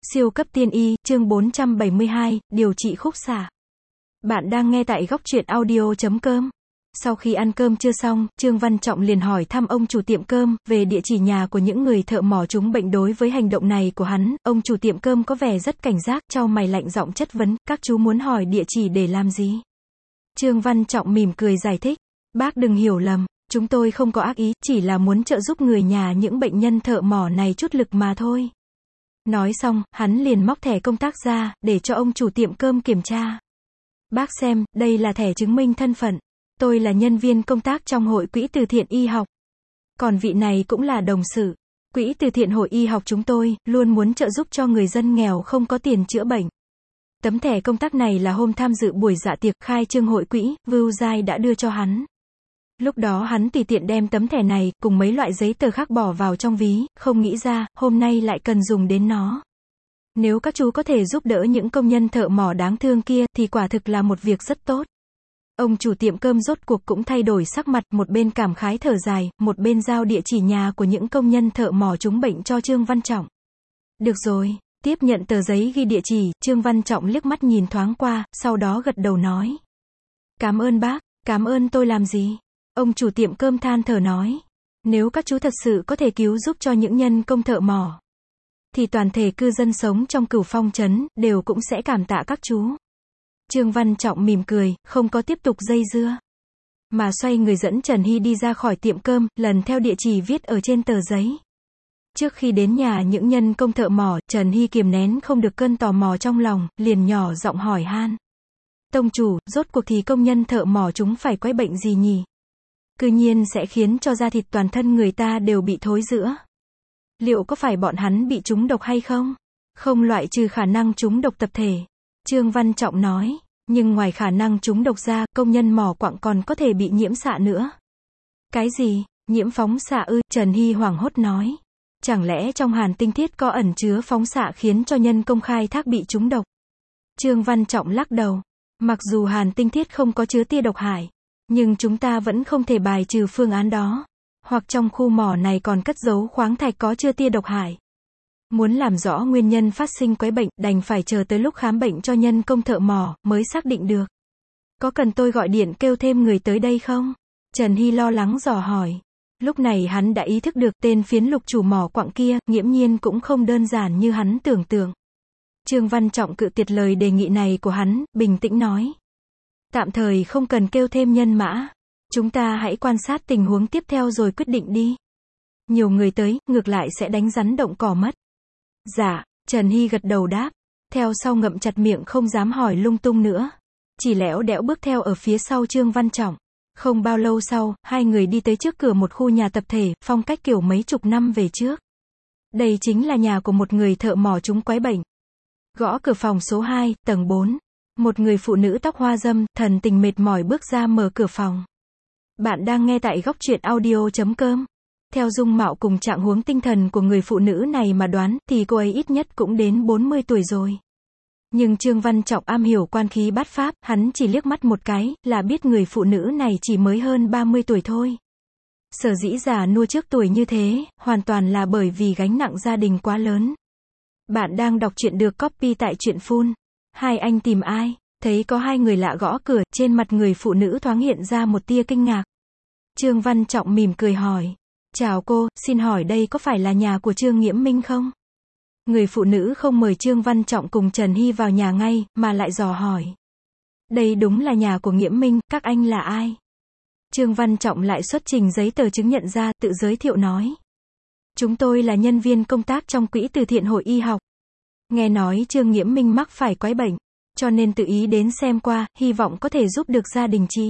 Siêu cấp tiên y, chương 472, điều trị khúc xạ. Bạn đang nghe tại góc truyện audio.com. Sau khi ăn cơm trưa xong, Trương Văn Trọng liền hỏi thăm ông chủ tiệm cơm, về địa chỉ nhà của những người thợ mỏ trúng bệnh. Đối với hành động này của hắn, ông chủ tiệm cơm có vẻ rất cảnh giác, chau mày lạnh giọng chất vấn, các chú muốn hỏi địa chỉ để làm gì? Trương Văn Trọng mỉm cười giải thích, bác đừng hiểu lầm, chúng tôi không có ác ý, chỉ là muốn trợ giúp người nhà những bệnh nhân thợ mỏ này chút lực mà thôi. Nói xong, hắn liền móc thẻ công tác ra, để cho ông chủ tiệm cơm kiểm tra. Bác xem, đây là thẻ chứng minh thân phận. Tôi là nhân viên công tác trong hội quỹ từ thiện y học. Còn vị này cũng là đồng sự. Quỹ từ thiện hội y học chúng tôi, luôn muốn trợ giúp cho người dân nghèo không có tiền chữa bệnh. Tấm thẻ công tác này là hôm tham dự buổi dạ tiệc khai trương hội quỹ, Vưu Giai đã đưa cho hắn. Lúc đó hắn tùy tiện đem tấm thẻ này, cùng mấy loại giấy tờ khác bỏ vào trong ví, không nghĩ ra, hôm nay lại cần dùng đến nó. Nếu các chú có thể giúp đỡ những công nhân thợ mỏ đáng thương kia, thì quả thực là một việc rất tốt. Ông chủ tiệm cơm rốt cuộc cũng thay đổi sắc mặt, một bên cảm khái thở dài, một bên giao địa chỉ nhà của những công nhân thợ mỏ trúng bệnh cho Trương Văn Trọng. Được rồi, tiếp nhận tờ giấy ghi địa chỉ, Trương Văn Trọng liếc mắt nhìn thoáng qua, sau đó gật đầu nói. Cảm ơn bác, cảm ơn tôi làm gì? Ông chủ tiệm cơm than thở nói, nếu các chú thật sự có thể cứu giúp cho những nhân công thợ mỏ, thì toàn thể cư dân sống trong Cửu Phong trấn, đều cũng sẽ cảm tạ các chú. Trương Văn Trọng mỉm cười, không có tiếp tục dây dưa, mà xoay người dẫn Trần Hy đi ra khỏi tiệm cơm, lần theo địa chỉ viết ở trên tờ giấy. Trước khi đến nhà những nhân công thợ mỏ, Trần Hy kiềm nén không được cơn tò mò trong lòng, liền nhỏ giọng hỏi han. Tông chủ, rốt cuộc thì công nhân thợ mỏ chúng phải quái bệnh gì nhỉ? Cư nhiên sẽ khiến cho da thịt toàn thân người ta đều bị thối rữa. Liệu có phải bọn hắn bị trúng độc hay không? Không loại trừ khả năng trúng độc tập thể. Trương Văn Trọng nói, nhưng ngoài khả năng trúng độc ra, công nhân mỏ quặng còn có thể bị nhiễm xạ nữa. Cái gì? Nhiễm phóng xạ ư? Trần Hy hoảng hốt nói. Chẳng lẽ trong hàn tinh thiết có ẩn chứa phóng xạ khiến cho nhân công khai thác bị trúng độc? Trương Văn Trọng lắc đầu. Mặc dù hàn tinh thiết không có chứa tia độc hại, nhưng chúng ta vẫn không thể bài trừ phương án đó. Hoặc trong khu mỏ này còn cất giấu khoáng thạch có chứa tia độc hại. Muốn làm rõ nguyên nhân phát sinh quái bệnh, đành phải chờ tới lúc khám bệnh cho nhân công thợ mỏ, mới xác định được. Có cần tôi gọi điện kêu thêm người tới đây không? Trần Hy lo lắng dò hỏi. Lúc này hắn đã ý thức được tên phiến lục chủ mỏ quặng kia, nghiễm nhiên cũng không đơn giản như hắn tưởng tượng. Trương Văn Trọng cự tuyệt lời đề nghị này của hắn, bình tĩnh nói. Tạm thời không cần kêu thêm nhân mã. Chúng ta hãy quan sát tình huống tiếp theo rồi quyết định đi. Nhiều người tới, ngược lại sẽ đánh rắn động cỏ mất. Dạ, Trần Hy gật đầu đáp. Theo sau ngậm chặt miệng không dám hỏi lung tung nữa. Chỉ lẽo đẽo bước theo ở phía sau Trương Văn Trọng. Không bao lâu sau, hai người đi tới trước cửa một khu nhà tập thể, phong cách kiểu mấy chục năm về trước. Đây chính là nhà của một người thợ mỏ trúng quái bệnh. Gõ cửa phòng số 2, tầng 4. Một người phụ nữ tóc hoa râm, thần tình mệt mỏi bước ra mở cửa phòng. Bạn đang nghe tại góc truyện audio.com. Theo dung mạo cùng trạng huống tinh thần của người phụ nữ này mà đoán, thì cô ấy ít nhất cũng đến 40 tuổi rồi. Nhưng Trương Văn Trọng am hiểu quan khí bát pháp, hắn chỉ liếc mắt một cái, là biết người phụ nữ này chỉ mới hơn 30 tuổi thôi. Sở dĩ già nua trước tuổi như thế, hoàn toàn là bởi vì gánh nặng gia đình quá lớn. Bạn đang đọc truyện được copy tại truyện Phun. Hai anh tìm ai? Thấy có hai người lạ gõ cửa, trên mặt người phụ nữ thoáng hiện ra một tia kinh ngạc. Trương Văn Trọng mỉm cười hỏi. Chào cô, xin hỏi đây có phải là nhà của Trương Nghiễm Minh không? Người phụ nữ không mời Trương Văn Trọng cùng Trần Hy vào nhà ngay, mà lại dò hỏi. Đây đúng là nhà của Nghiễm Minh, các anh là ai? Trương Văn Trọng lại xuất trình giấy tờ chứng nhận ra, tự giới thiệu nói. Chúng tôi là nhân viên công tác trong quỹ từ thiện hội y học. Nghe nói Trương Nghiễm Minh mắc phải quái bệnh, cho nên tự ý đến xem qua, hy vọng có thể giúp được gia đình chị.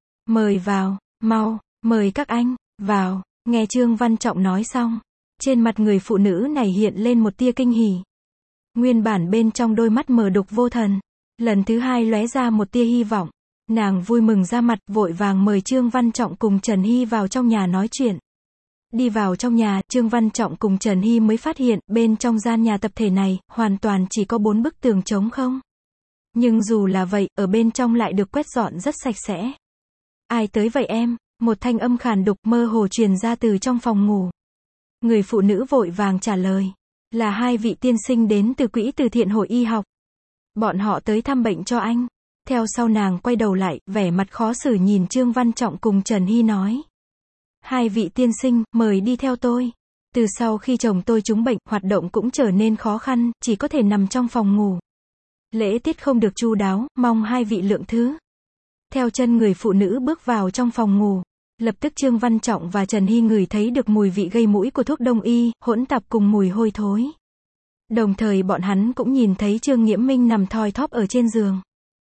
Mời vào, mau, mời các anh, vào. Nghe Trương Văn Trọng nói xong, trên mặt người phụ nữ này hiện lên một tia kinh hỉ. Nguyên bản bên trong đôi mắt mờ đục vô thần, lần thứ hai lóe ra một tia hy vọng. Nàng vui mừng ra mặt, vội vàng mời Trương Văn Trọng cùng Trần Hy vào trong nhà nói chuyện. Đi vào trong nhà, Trương Văn Trọng cùng Trần Hy mới phát hiện, bên trong gian nhà tập thể này, hoàn toàn chỉ có 4 bức tường trống không. Nhưng dù là vậy, ở bên trong lại được quét dọn rất sạch sẽ. Ai tới vậy em? Một thanh âm khàn đục mơ hồ truyền ra từ trong phòng ngủ. Người phụ nữ vội vàng trả lời. Là hai vị tiên sinh đến từ quỹ từ thiện hội y học. Bọn họ tới thăm bệnh cho anh. Theo sau nàng quay đầu lại, vẻ mặt khó xử nhìn Trương Văn Trọng cùng Trần Hy nói. Hai vị tiên sinh, mời đi theo tôi. Từ sau khi chồng tôi trúng bệnh, hoạt động cũng trở nên khó khăn, chỉ có thể nằm trong phòng ngủ. Lễ tiết không được chu đáo, mong hai vị lượng thứ. Theo chân người phụ nữ bước vào trong phòng ngủ. Lập tức Trương Văn Trọng và Trần Hy ngửi thấy được mùi vị gây mũi của thuốc đông y, hỗn tạp cùng mùi hôi thối. Đồng thời bọn hắn cũng nhìn thấy Trương Nghiễm Minh nằm thoi thóp ở trên giường.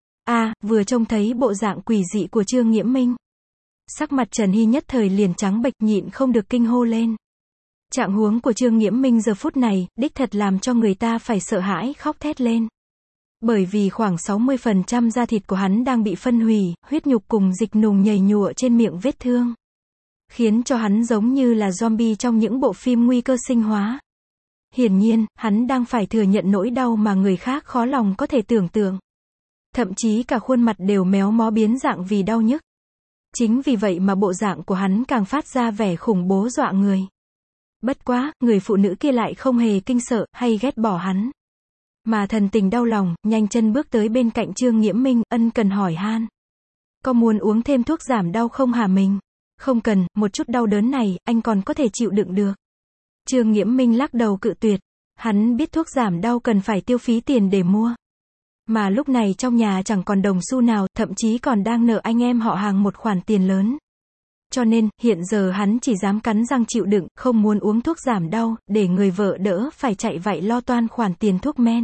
Vừa trông thấy bộ dạng quỷ dị của Trương Nghiễm Minh. Sắc mặt Trần Hy nhất thời liền trắng bệch, nhịn không được kinh hô lên. Trạng huống của Trương Nghiễm Minh giờ phút này, đích thật làm cho người ta phải sợ hãi khóc thét lên. Bởi vì khoảng 60% da thịt của hắn đang bị phân hủy, huyết nhục cùng dịch nùng nhầy nhụa trên miệng vết thương. Khiến cho hắn giống như là zombie trong những bộ phim nguy cơ sinh hóa. Hiển nhiên, hắn đang phải thừa nhận nỗi đau mà người khác khó lòng có thể tưởng tượng. Thậm chí cả khuôn mặt đều méo mó biến dạng vì đau nhức. Chính vì vậy mà bộ dạng của hắn càng phát ra vẻ khủng bố dọa người. Bất quá, người phụ nữ kia lại không hề kinh sợ, hay ghét bỏ hắn. Mà thần tình đau lòng, nhanh chân bước tới bên cạnh Trương Nghiễm Minh, ân cần hỏi han. Có muốn uống thêm thuốc giảm đau không hả mình? Không cần, một chút đau đớn này, anh còn có thể chịu đựng được. Trương Nghiễm Minh lắc đầu cự tuyệt. Hắn biết thuốc giảm đau cần phải tiêu phí tiền để mua. Mà lúc này trong nhà chẳng còn đồng xu nào, thậm chí còn đang nợ anh em họ hàng một khoản tiền lớn. Cho nên, hiện giờ hắn chỉ dám cắn răng chịu đựng, không muốn uống thuốc giảm đau, để người vợ đỡ phải chạy vạy lo toan khoản tiền thuốc men.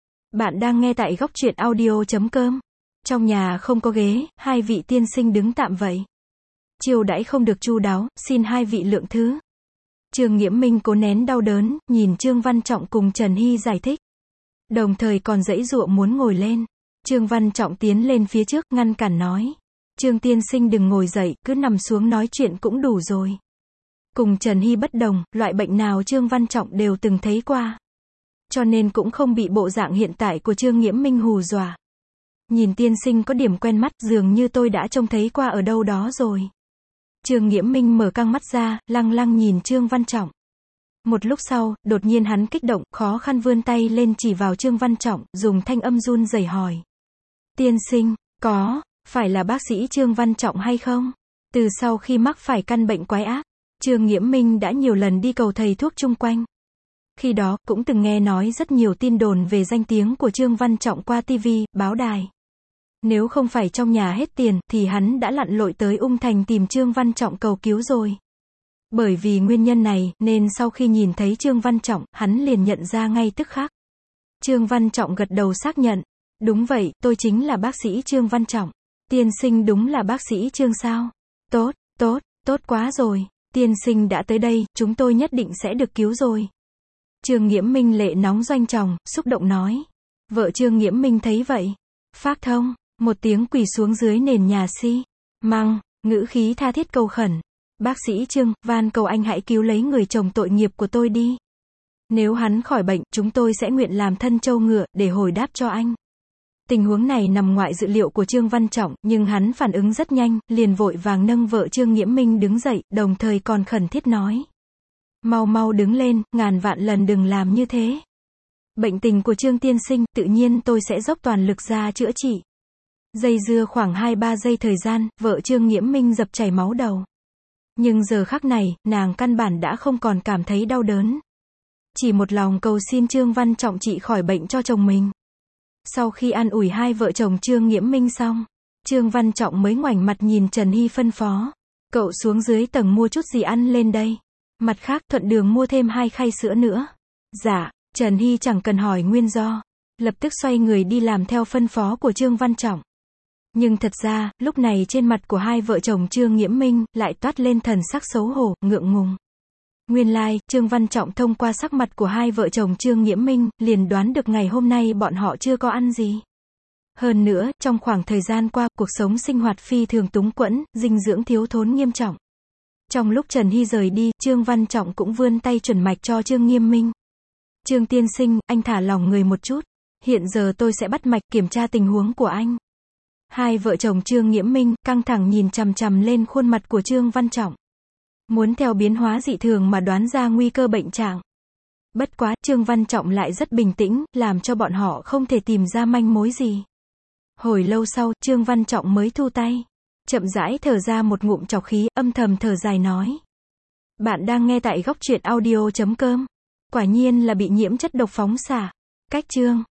Bạn đang nghe tại góc truyện audio.com. Trong nhà không có ghế, hai vị tiên sinh đứng tạm vậy. Chiêu đãi không được chu đáo, xin hai vị lượng thứ. Trương Nghiễm Minh cố nén đau đớn, nhìn Trương Văn Trọng cùng Trần Hy giải thích. Đồng thời còn giãy giụa muốn ngồi lên. Trương Văn Trọng tiến lên phía trước, ngăn cản nói. Trương tiên sinh đừng ngồi dậy, cứ nằm xuống nói chuyện cũng đủ rồi. Cùng Trần Hy bất đồng, loại bệnh nào Trương Văn Trọng đều từng thấy qua. Cho nên cũng không bị bộ dạng hiện tại của Trương Nghiễm Minh hù dọa. Nhìn tiên sinh có điểm quen mắt, dường như tôi đã trông thấy qua ở đâu đó rồi. Trương Nghiễm Minh mở căng mắt ra, lăng lăng nhìn Trương Văn Trọng. Một lúc sau, đột nhiên hắn kích động, khó khăn vươn tay lên chỉ vào Trương Văn Trọng, dùng thanh âm run rẩy hỏi. Tiên sinh, phải là bác sĩ Trương Văn Trọng hay không? Từ sau khi mắc phải căn bệnh quái ác, Trương Nghiễm Minh đã nhiều lần đi cầu thầy thuốc chung quanh. Khi đó, cũng từng nghe nói rất nhiều tin đồn về danh tiếng của Trương Văn Trọng qua TV, báo đài. Nếu không phải trong nhà hết tiền, thì hắn đã lặn lội tới Ung Thành tìm Trương Văn Trọng cầu cứu rồi. Bởi vì nguyên nhân này, nên sau khi nhìn thấy Trương Văn Trọng, hắn liền nhận ra ngay tức khắc. Trương Văn Trọng gật đầu xác nhận. Đúng vậy, tôi chính là bác sĩ Trương Văn Trọng. Tiên sinh đúng là bác sĩ Trương sao? Tốt quá rồi. Tiên sinh đã tới đây, chúng tôi nhất định sẽ được cứu rồi. Trương Nghiễm Minh lệ nóng doanh tròng, xúc động nói. Vợ Trương Nghiễm Minh thấy vậy. Phác thông, một tiếng quỳ xuống dưới nền nhà măng, ngữ khí tha thiết cầu khẩn. Bác sĩ Trương, van cầu anh hãy cứu lấy người chồng tội nghiệp của tôi đi. Nếu hắn khỏi bệnh, chúng tôi sẽ nguyện làm thân trâu ngựa, để hồi đáp cho anh. Tình huống này nằm ngoại dự liệu của Trương Văn Trọng, nhưng hắn phản ứng rất nhanh, liền vội vàng nâng vợ Trương Nghiễm Minh đứng dậy, đồng thời còn khẩn thiết nói. Mau đứng lên, ngàn vạn lần đừng làm như thế. Bệnh tình của Trương tiên sinh, tự nhiên tôi sẽ dốc toàn lực ra chữa trị. Dây dưa khoảng 2-3 giây thời gian, vợ Trương Nghiễm Minh dập chảy máu đầu. Nhưng giờ khắc này, nàng căn bản đã không còn cảm thấy đau đớn. Chỉ một lòng cầu xin Trương Văn Trọng trị khỏi bệnh cho chồng mình. Sau khi an ủi hai vợ chồng Trương Nghiễm Minh xong, Trương Văn Trọng mới ngoảnh mặt nhìn Trần Hy phân phó. Cậu xuống dưới tầng mua chút gì ăn lên đây. Mặt khác, thuận đường mua thêm 2 khay sữa nữa. Dạ, Trần Hy chẳng cần hỏi nguyên do. Lập tức xoay người đi làm theo phân phó của Trương Văn Trọng. Nhưng thật ra, lúc này trên mặt của hai vợ chồng Trương Nghiễm Minh, lại toát lên thần sắc xấu hổ, ngượng ngùng. Nguyên lai, Trương Văn Trọng thông qua sắc mặt của hai vợ chồng Trương Nghiễm Minh, liền đoán được ngày hôm nay bọn họ chưa có ăn gì. Hơn nữa, trong khoảng thời gian qua, cuộc sống sinh hoạt phi thường túng quẫn, dinh dưỡng thiếu thốn nghiêm trọng. Trong lúc Trần Hy rời đi, Trương Văn Trọng cũng vươn tay chuẩn mạch cho Trương Nghiễm Minh. Trương tiên sinh, anh thả lỏng người một chút. Hiện giờ tôi sẽ bắt mạch kiểm tra tình huống của anh. Hai vợ chồng Trương Nghiễm Minh, căng thẳng nhìn chằm chằm lên khuôn mặt của Trương Văn Trọng. Muốn theo biến hóa dị thường mà đoán ra nguy cơ bệnh trạng. Bất quá, Trương Văn Trọng lại rất bình tĩnh, làm cho bọn họ không thể tìm ra manh mối gì. Hồi lâu sau, Trương Văn Trọng mới thu tay. Chậm rãi thở ra một ngụm trọc khí, âm thầm thở dài nói. Bạn đang nghe tại góc truyện audio.com. Quả nhiên là bị nhiễm chất độc phóng xạ. Cách chương